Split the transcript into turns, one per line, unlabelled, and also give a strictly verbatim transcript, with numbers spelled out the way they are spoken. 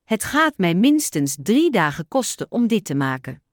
Het gaat mij minstens drie dagen kosten om dit te maken.